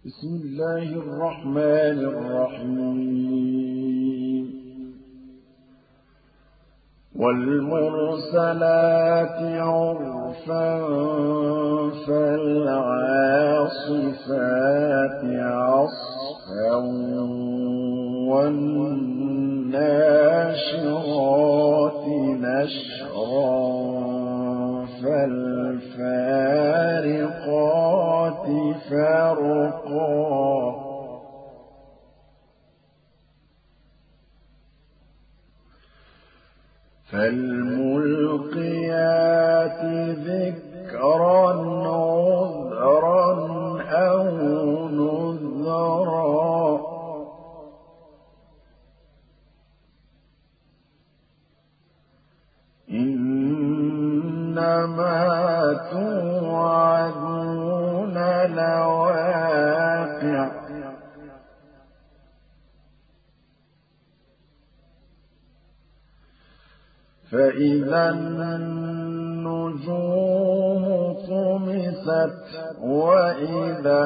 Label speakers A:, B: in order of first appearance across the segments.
A: بسم الله الرحمن الرحيم والمرسلات عرفا فالعاصفات عصفا والناشرات نشرا فالفارقات فرقا فالملقيات ذكرا عذرا أو نذرا إنما توعدون لواقع فإذا النجوم طمست وإذا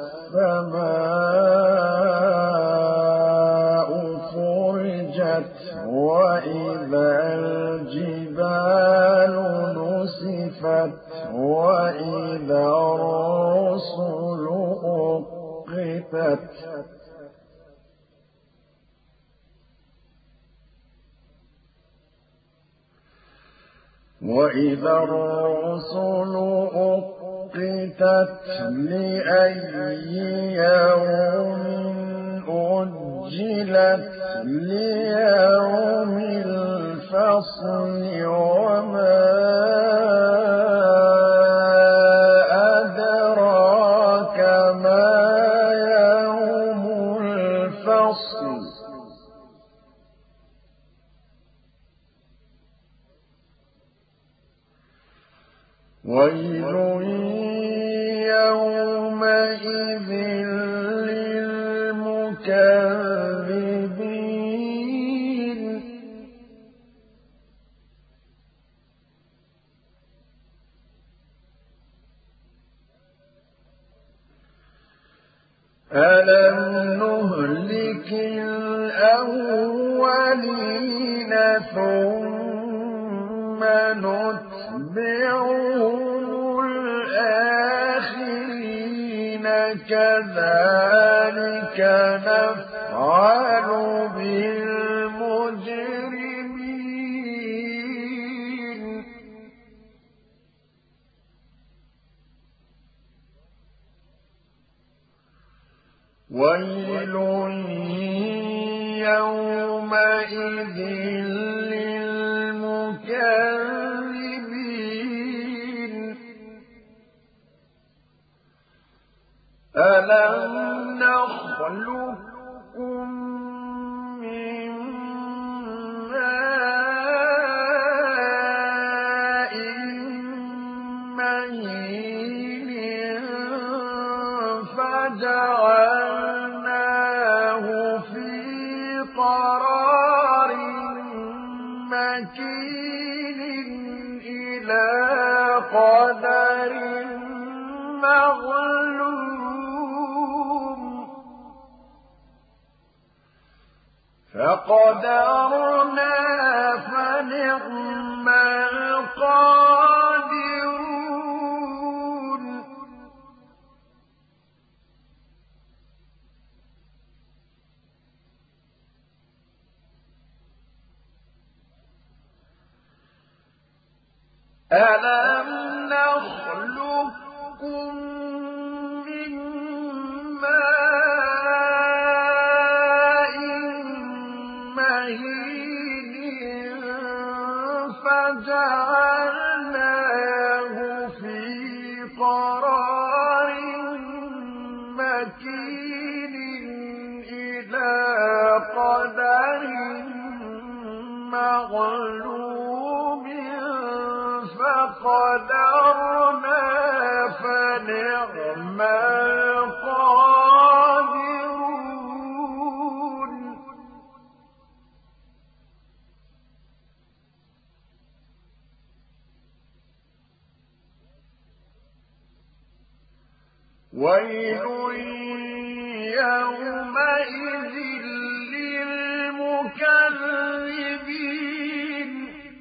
A: السماء فرجت وإذا الجبال نسفت وإذا الرسل أقتت وإذا الرسل أقتت لأي يوم أجلت ليوم الفصل وما أدراك ما يوم الفصل ويل يومئذ للمكذبين ألم نهلك الأولين ثم نتبعهم الآخرين كذلك نفعل بالمجرمين ويل يومئذ للمكذبين ألم نخلقكم من ماء مهين فجعلناه في قرار مكين إلى قدر معلوم فقدرنا فنعم القادرون ألم نخلقكم من ماء مهين فجعلناه في قرار مكين إلى قدر معلوم فقدرنا فنعم القادرون ويل يومئذ للمكذبين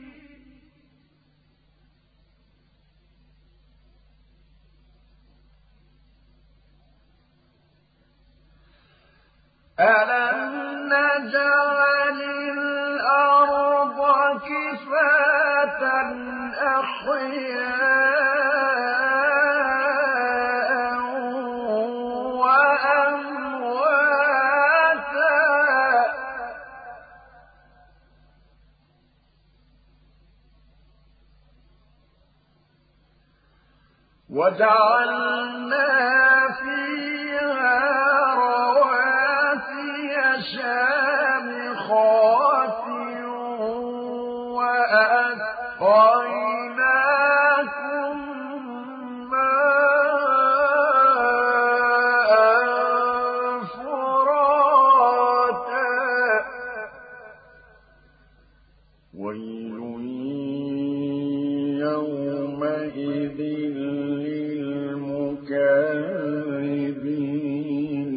A: ألم نجعل الأرض كفاة أحياء وأمواتا وجعلنا فيها رواسي شامخات وأسقيناكم ماء فراتا ويل يومئذ للمكذبين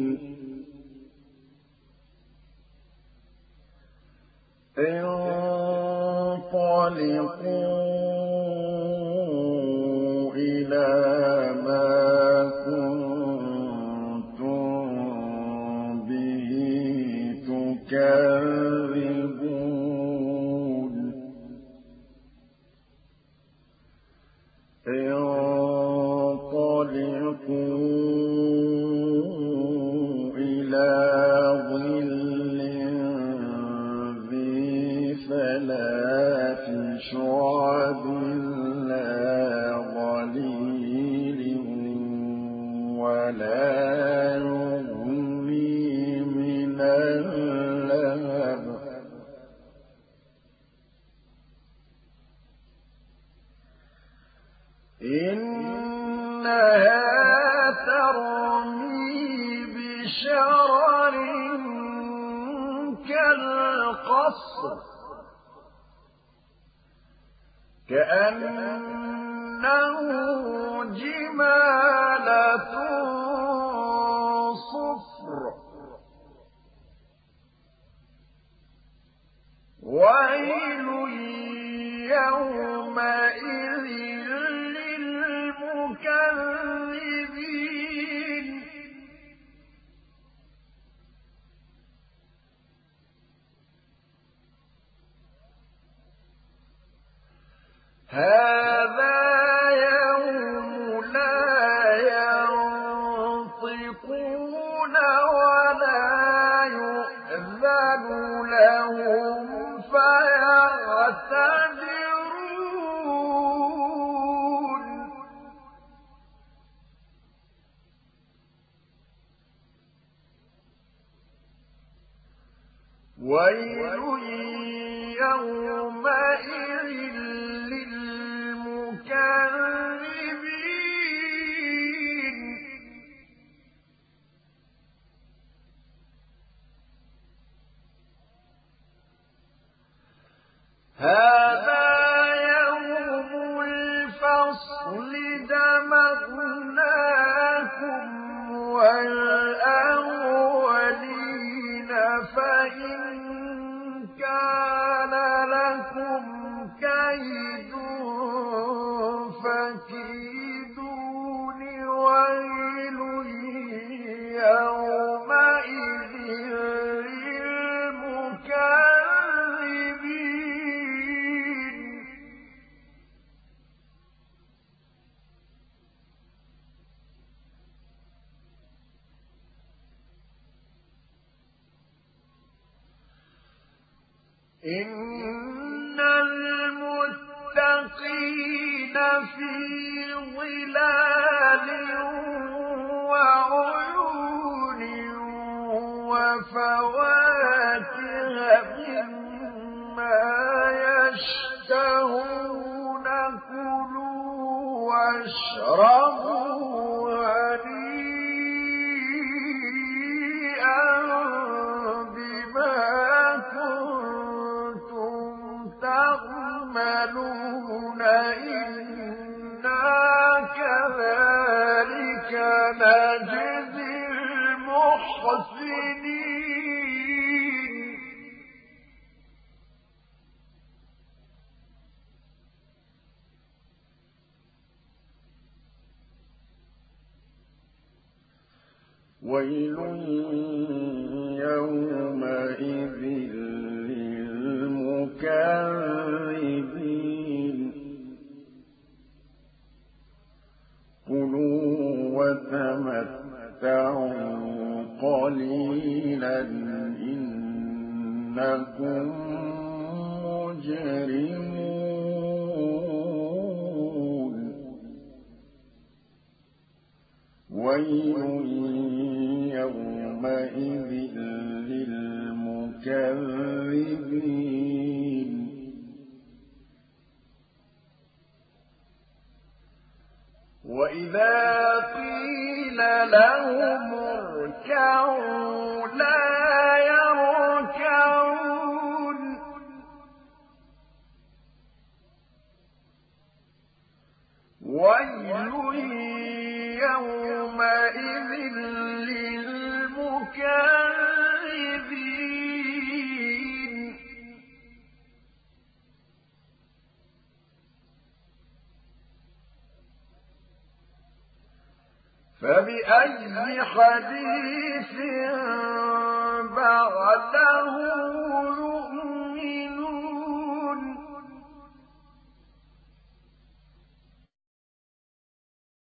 A: انطلقوا إلى ما كنتم به تكذبون انطلقوا إلى ظل ذي ثلاث شعب لا ظليل ولا يغني من اللهب إنها ترمي بشرر كالقصر كأنه جمالة صفر ويل يومئذ للمكذبين هذا يوم لا ينطقون ولا يؤذن لهم فيعتذرون ويل يومئذ للمكذبين هذا يوم الفصل جمعناكم والأولين فإن كان لكم كيد فكيدون ويل يومئذ للمكذبين إن المتقين في ظلال وعيون وفواكه مما يشتهون كلوا واشربوا هنيئا بما كنتم تعملون إنا كذلك نجزي المحسنين المحسنين ويل يومئذ للمكذبين كلوا وتمتعوا قليلا إنكم مجرمون ويل يومئذ للمكذبين وإذا قيل لهم اركعوا لا يركعون ويل يومئذ للمكذبين فبأي حديث بعده